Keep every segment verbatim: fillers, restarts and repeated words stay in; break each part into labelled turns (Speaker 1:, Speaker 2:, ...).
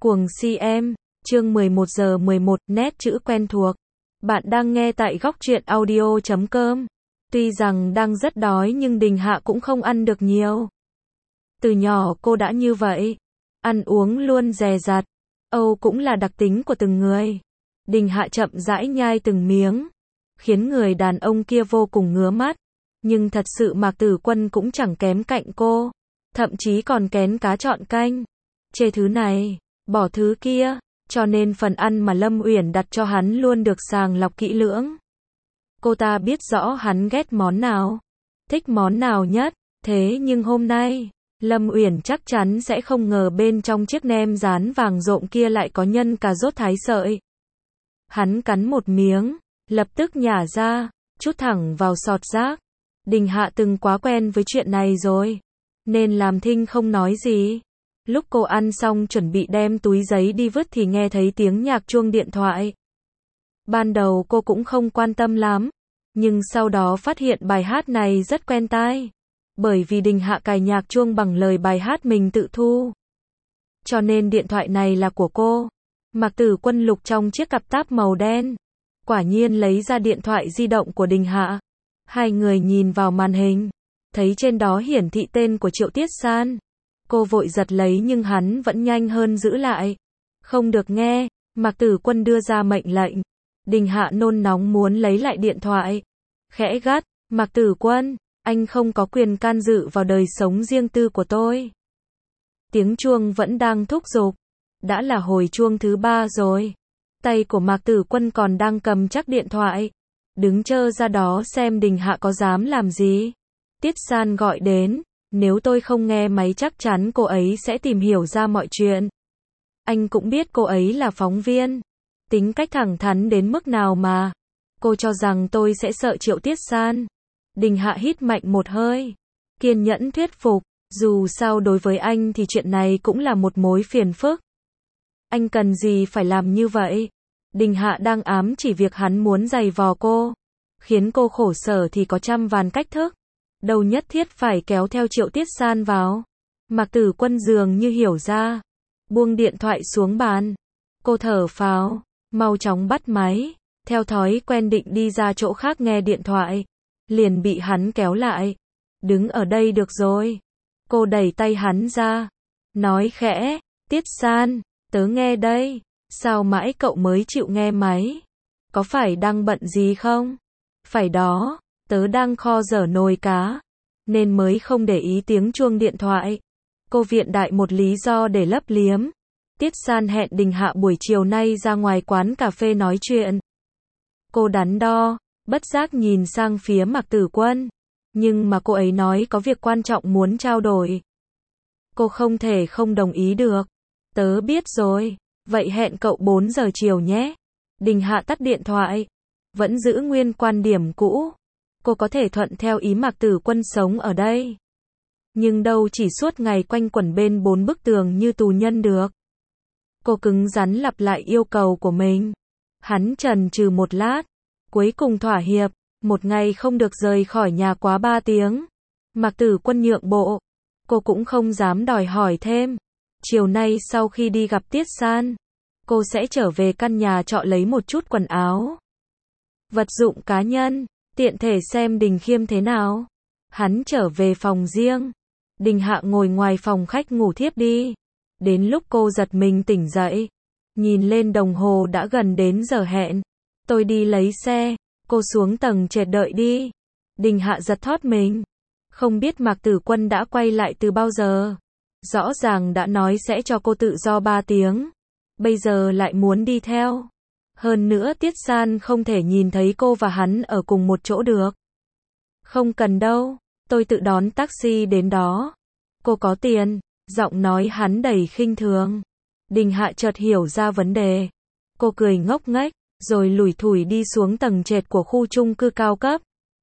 Speaker 1: Cuồng si em, chương mười một giờ mười một, nét chữ quen thuộc. Bạn đang nghe tại góc truyện audio chấm com. Tuy rằng đang rất đói nhưng Đình Hạ cũng không ăn được nhiều. Từ nhỏ cô đã như vậy. Ăn uống luôn dè dặt. Âu cũng là đặc tính của từng người. Đình Hạ chậm rãi nhai từng miếng, khiến người đàn ông kia vô cùng ngứa mắt. Nhưng thật sự Mạc Tử Quân cũng chẳng kém cạnh cô. Thậm chí còn kén cá chọn canh. Chê thứ này, bỏ thứ kia, cho nên phần ăn mà Lâm Uyển đặt cho hắn luôn được sàng lọc kỹ lưỡng. Cô ta biết rõ hắn ghét món nào, thích món nào nhất, thế nhưng hôm nay, Lâm Uyển chắc chắn sẽ không ngờ bên trong chiếc nem rán vàng rộm kia lại có nhân cà rốt thái sợi. Hắn cắn một miếng, lập tức nhả ra, trút thẳng vào sọt rác. Đình Hạ từng quá quen với chuyện này rồi, nên làm thinh không nói gì. Lúc cô ăn xong chuẩn bị đem túi giấy đi vứt thì nghe thấy tiếng nhạc chuông điện thoại. Ban đầu cô cũng không quan tâm lắm, nhưng sau đó phát hiện bài hát này rất quen tai. Bởi vì Đình Hạ cài nhạc chuông bằng lời bài hát mình tự thu. Cho nên điện thoại này là của cô. Mạc Tử Quân lục trong chiếc cặp táp màu đen. Quả nhiên lấy ra điện thoại di động của Đình Hạ. Hai người nhìn vào màn hình, thấy trên đó hiển thị tên của Triệu Tiết San. Cô vội giật lấy nhưng hắn vẫn nhanh hơn giữ lại. Không được nghe, Mạc Tử Quân đưa ra mệnh lệnh. Đình Hạ nôn nóng muốn lấy lại điện thoại. Khẽ gắt, Mạc Tử Quân, anh không có quyền can dự vào đời sống riêng tư của tôi. Tiếng chuông vẫn đang thúc giục. Đã là hồi chuông thứ ba rồi. Tay của Mạc Tử Quân còn đang cầm chắc điện thoại. Đứng chơ ra đó xem Đình Hạ có dám làm gì. Tiết San gọi đến. Nếu tôi không nghe máy chắc chắn cô ấy sẽ tìm hiểu ra mọi chuyện. Anh cũng biết cô ấy là phóng viên. Tính cách thẳng thắn đến mức nào mà. Cô cho rằng tôi sẽ sợ Triệu Tiết San. Đình Hạ hít mạnh một hơi. Kiên nhẫn thuyết phục. Dù sao đối với anh thì chuyện này cũng là một mối phiền phức. Anh cần gì phải làm như vậy? Đình Hạ đang ám chỉ việc hắn muốn giày vò cô. Khiến cô khổ sở thì có trăm vàn cách thức. Đâu nhất thiết phải kéo theo Triệu Tiết San vào. Mạc Tử Quân dường như hiểu ra. Buông điện thoại xuống bàn. Cô thở phào, mau chóng bắt máy. Theo thói quen định đi ra chỗ khác nghe điện thoại. Liền bị hắn kéo lại. Đứng ở đây được rồi. Cô đẩy tay hắn ra. Nói khẽ, Tiết San, tớ nghe đây. Sao mãi cậu mới chịu nghe máy? Có phải đang bận gì không? Phải đó. Tớ đang kho dở nồi cá, nên mới không để ý tiếng chuông điện thoại. Cô viện đại một lý do để lấp liếm. Tiết San hẹn Đình Hạ buổi chiều nay ra ngoài quán cà phê nói chuyện. Cô đắn đo, bất giác nhìn sang phía Mạc Tử Quân. Nhưng mà cô ấy nói có việc quan trọng muốn trao đổi. Cô không thể không đồng ý được. Tớ biết rồi, vậy hẹn cậu bốn giờ chiều nhé. Đình Hạ tắt điện thoại, vẫn giữ nguyên quan điểm cũ. Cô có thể thuận theo ý Mạc Tử Quân sống ở đây. Nhưng đâu chỉ suốt ngày quanh quẩn bên bốn bức tường như tù nhân được. Cô cứng rắn lặp lại yêu cầu của mình. Hắn chần chừ một lát. Cuối cùng thỏa hiệp. Một ngày không được rời khỏi nhà quá ba tiếng. Mạc Tử Quân nhượng bộ. Cô cũng không dám đòi hỏi thêm. Chiều nay sau khi đi gặp Tiết San, cô sẽ trở về căn nhà trọ lấy một chút quần áo, vật dụng cá nhân. Tiện thể xem Đình Khiêm thế nào. Hắn trở về phòng riêng. Đình Hạ ngồi ngoài phòng khách ngủ thiếp đi. Đến lúc cô giật mình tỉnh dậy, nhìn lên đồng hồ đã gần đến giờ hẹn. Tôi đi lấy xe. Cô xuống tầng trệt đợi đi. Đình Hạ giật thót mình. Không biết Mạc Tử Quân đã quay lại từ bao giờ. Rõ ràng đã nói sẽ cho cô tự do ba tiếng. Bây giờ lại muốn đi theo. Hơn nữa Tiết San không thể nhìn thấy cô và hắn ở cùng một chỗ được. Không cần đâu, tôi tự đón taxi đến đó. Cô có tiền, giọng nói hắn đầy khinh thường. Đình Hạ chợt hiểu ra vấn đề. Cô cười ngốc nghếch, rồi lủi thủi đi xuống tầng trệt của khu chung cư cao cấp.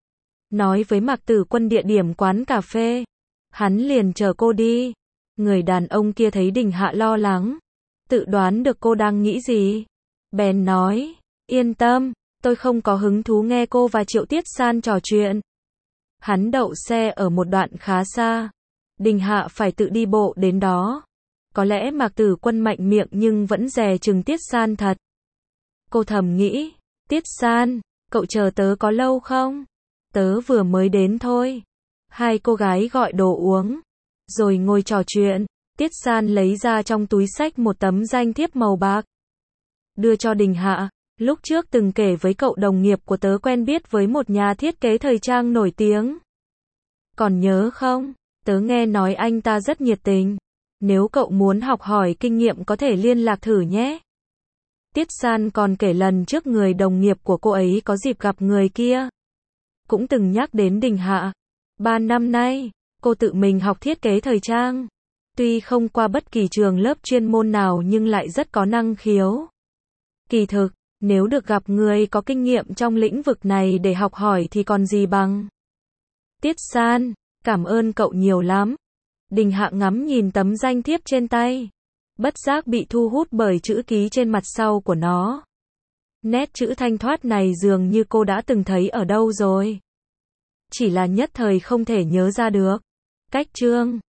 Speaker 1: Nói với Mạc Tử Quân địa điểm quán cà phê. Hắn liền chờ cô đi. Người đàn ông kia thấy Đình Hạ lo lắng, tự đoán được cô đang nghĩ gì. Bèn nói, yên tâm, tôi không có hứng thú nghe cô và Triệu Tiết San trò chuyện. Hắn đậu xe ở một đoạn khá xa. Đình Hạ phải tự đi bộ đến đó. Có lẽ Mạc Tử Quân mạnh miệng nhưng vẫn dè chừng Tiết San thật. Cô thầm nghĩ, Tiết San, cậu chờ tớ có lâu không? Tớ vừa mới đến thôi. Hai cô gái gọi đồ uống, rồi ngồi trò chuyện. Tiết San lấy ra trong túi xách một tấm danh thiếp màu bạc. Đưa cho Đình Hạ, lúc trước từng kể với cậu đồng nghiệp của tớ quen biết với một nhà thiết kế thời trang nổi tiếng. Còn nhớ không? Tớ nghe nói anh ta rất nhiệt tình. Nếu cậu muốn học hỏi kinh nghiệm có thể liên lạc thử nhé. Tiết San còn kể lần trước người đồng nghiệp của cô ấy có dịp gặp người kia. Cũng từng nhắc đến Đình Hạ. Ba năm nay, cô tự mình học thiết kế thời trang. Tuy không qua bất kỳ trường lớp chuyên môn nào nhưng lại rất có năng khiếu. Kỳ thực, nếu được gặp người có kinh nghiệm trong lĩnh vực này để học hỏi thì còn gì bằng. Tiết San, cảm ơn cậu nhiều lắm. Đình Hạ ngắm nhìn tấm danh thiếp trên tay. Bất giác bị thu hút bởi chữ ký trên mặt sau của nó. Nét chữ thanh thoát này dường như cô đã từng thấy ở đâu rồi. Chỉ là nhất thời không thể nhớ ra được. Cách chương